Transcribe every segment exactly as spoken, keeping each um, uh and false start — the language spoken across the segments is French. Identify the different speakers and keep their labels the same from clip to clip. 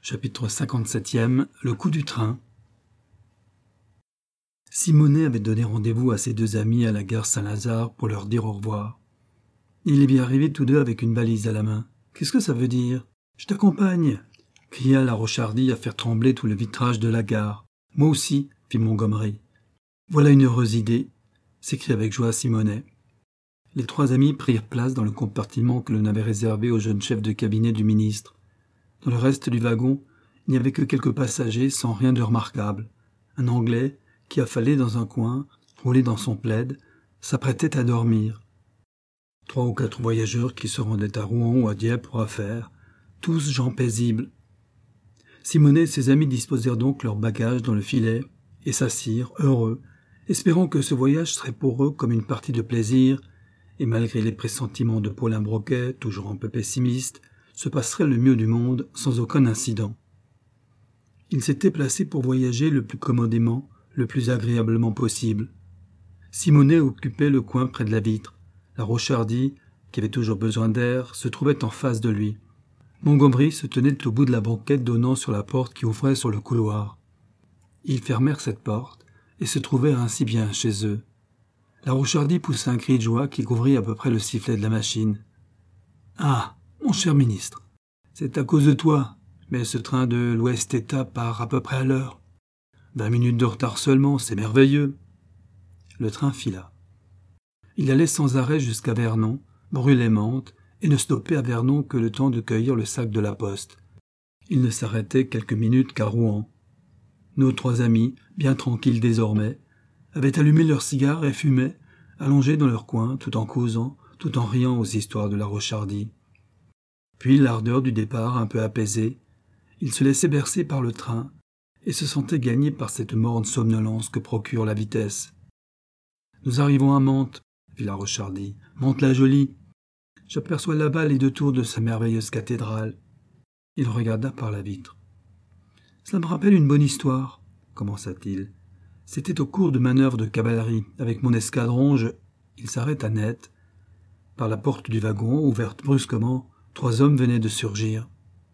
Speaker 1: Chapitre cinquante-septième. Le coup du train. Simonet avait donné rendez-vous à ses deux amis à la gare Saint-Lazare pour leur dire au revoir. Il est bien arrivé tous deux avec une valise à la main. « Qu'est-ce que ça veut dire ? Je t'accompagne !» cria la Rochardy à faire trembler tout le vitrage de la gare. « Moi aussi !» fit Montgomery. « Voilà une heureuse idée !» s'écria avec joie Simonet. Les trois amis prirent place dans le compartiment que l'on avait réservé au jeune chef de cabinet du ministre. Dans le reste du wagon, il n'y avait que quelques passagers sans rien de remarquable. Un Anglais, qui affalé dans un coin, roulé dans son plaid, s'apprêtait à dormir. Trois ou quatre voyageurs qui se rendaient à Rouen ou à Dieppe pour affaires, tous gens paisibles. Simonet et ses amis disposèrent donc leurs bagages dans le filet et s'assirent, heureux, espérant que ce voyage serait pour eux comme une partie de plaisir, et malgré les pressentiments de Paulin Broquet, toujours un peu pessimiste, se passerait le mieux du monde sans aucun incident. Ils s'étaient placés pour voyager le plus commodément, le plus agréablement possible. Simonet occupait le coin près de la vitre. La Rochardy, qui avait toujours besoin d'air, se trouvait en face de lui. Montgomery se tenait au bout de la banquette donnant sur la porte qui ouvrait sur le couloir. Ils fermèrent cette porte et se trouvèrent ainsi bien chez eux. La Rochardy poussa un cri de joie qui couvrit à peu près le sifflet de la machine. « Ah, mon cher ministre, c'est à cause de toi, mais ce train de l'Ouest-État part à peu près à l'heure. Vingt minutes de retard seulement, c'est merveilleux. » Le train fila. Il allait sans arrêt jusqu'à Vernon, brûlait-Mantes, et ne stoppait à Vernon que le temps de cueillir le sac de la poste. Il ne s'arrêtait quelques minutes qu'à Rouen. Nos trois amis, bien tranquilles désormais, avaient allumé leurs cigares et fumaient, allongés dans leur coin, tout en causant, tout en riant aux histoires de la Rochardy. Puis, l'ardeur du départ un peu apaisée, ils se laissaient bercer par le train et se sentaient gagnés par cette morne somnolence que procure la vitesse. « Nous arrivons à Mantes, » fit la Rochardy. « Mantes-la-Jolie. J'aperçois là-bas les deux tours de sa merveilleuse cathédrale. » Il regarda par la vitre. « Cela me rappelle une bonne histoire, » commença-t-il. « C'était au cours de manœuvres de cavalerie. Avec mon escadron, je... » Il s'arrêta net. Par la porte du wagon, ouverte brusquement, trois hommes venaient de surgir.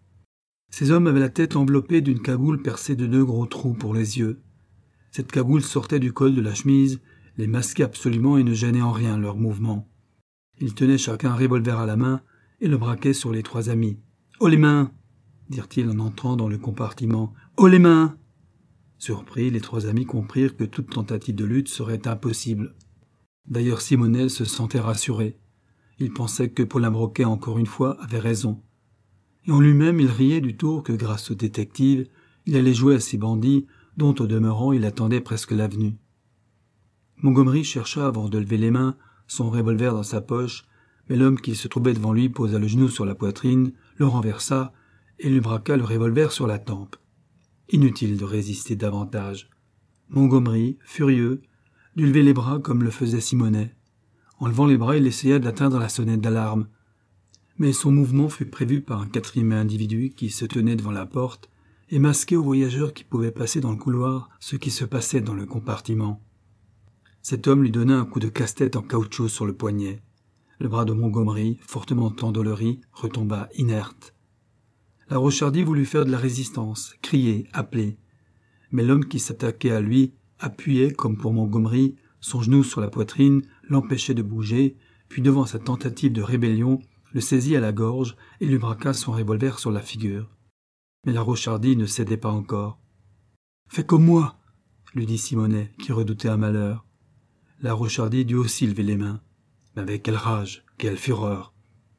Speaker 1: Ces hommes avaient la tête enveloppée d'une cagoule percée de deux gros trous pour les yeux. Cette cagoule sortait du col de la chemise, les masquait absolument et ne gênait en rien leurs mouvements. Ils tenaient chacun un revolver à la main et le braquaient sur les trois amis. « Haut les mains !» dirent-ils en entrant dans le compartiment. « Haut les mains !» Surpris, les trois amis comprirent que toute tentative de lutte serait impossible. D'ailleurs, Simonet se sentait rassuré. Il pensait que Paulin Broquet, encore une fois, avait raison. Et en lui-même, il riait du tour que, grâce au détective, il allait jouer à ces bandits dont, au demeurant, il attendait presque l'avenue. Montgomery chercha, avant de lever les mains, son revolver dans sa poche, mais l'homme qui se trouvait devant lui posa le genou sur la poitrine, le renversa et lui braqua le revolver sur la tempe. Inutile de résister davantage. Montgomery, furieux, dut lever les bras comme le faisait Simonet. En levant les bras, il essaya d'atteindre la sonnette d'alarme. Mais son mouvement fut prévu par un quatrième individu qui se tenait devant la porte et masquait aux voyageurs qui pouvaient passer dans le couloir ce qui se passait dans le compartiment. Cet homme lui donna un coup de casse-tête en caoutchouc sur le poignet. Le bras de Montgomery, fortement endolori, retomba inerte. La Rochardy voulut faire de la résistance, crier, appeler. Mais l'homme qui s'attaquait à lui appuyait, comme pour Montgomery, son genou sur la poitrine, l'empêchait de bouger, puis devant sa tentative de rébellion, le saisit à la gorge et lui braqua son revolver sur la figure. Mais la Rochardy ne cédait pas encore. « Fais comme moi !» lui dit Simonet, qui redoutait un malheur. La Rochardy dut aussi lever les mains. Mais avec quelle rage, quelle fureur!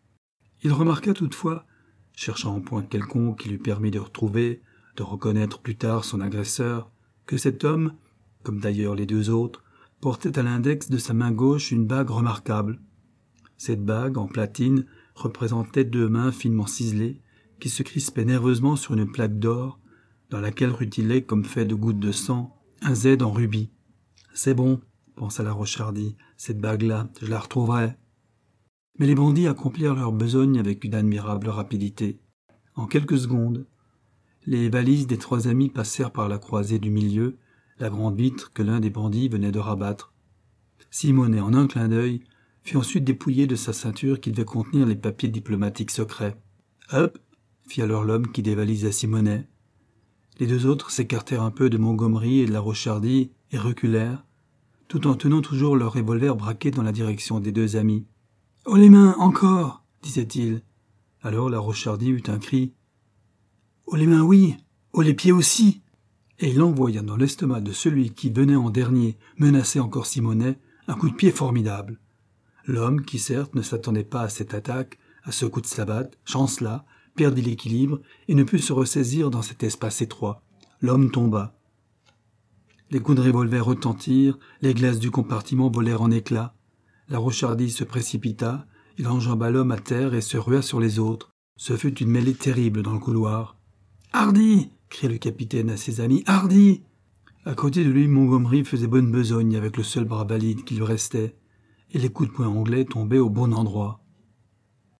Speaker 1: Il remarqua toutefois, cherchant un point quelconque qui lui permit de retrouver, de reconnaître plus tard son agresseur, que cet homme, comme d'ailleurs les deux autres, portait à l'index de sa main gauche une bague remarquable. Cette bague, en platine, représentait deux mains finement ciselées, qui se crispaient nerveusement sur une plaque d'or, dans laquelle rutilait, comme fait de gouttes de sang, un Z en rubis. « C'est bon, » pensa la Rochardy, « cette bague-là, je la retrouverai. » Mais les bandits accomplirent leur besogne avec une admirable rapidité. En quelques secondes, les valises des trois amis passèrent par la croisée du milieu, la grande vitre que l'un des bandits venait de rabattre. Simonet, en un clin d'œil, fut ensuite dépouillé de sa ceinture qui devait contenir les papiers diplomatiques secrets. « Hop !» fit alors l'homme qui dévalisa Simonet. Les deux autres s'écartèrent un peu de Montgomery et de la Roche-Hardy et reculèrent, tout en tenant toujours leur revolver braqué dans la direction des deux amis. « Oh les mains, encore !» disait-il. Alors la Roche-Hardy eut un cri. « Oh les mains, oui ! Oh les pieds aussi !» Et il envoya dans l'estomac de celui qui venait en dernier menacer encore Simonet un coup de pied formidable. L'homme, qui certes ne s'attendait pas à cette attaque, à ce coup de savate, chancela, perdit l'équilibre et ne put se ressaisir dans cet espace étroit. L'homme tomba. Les coups de revolver retentirent, les glaces du compartiment volèrent en éclats. La Roche-Hardy se précipita, il enjamba l'homme à terre et se rua sur les autres. Ce fut une mêlée terrible dans le couloir. « Hardy !» cria le capitaine à ses amis. « Hardy !» À côté de lui, Montgomery faisait bonne besogne avec le seul bras valide qui lui restait, et les coups de poing anglais tombaient au bon endroit.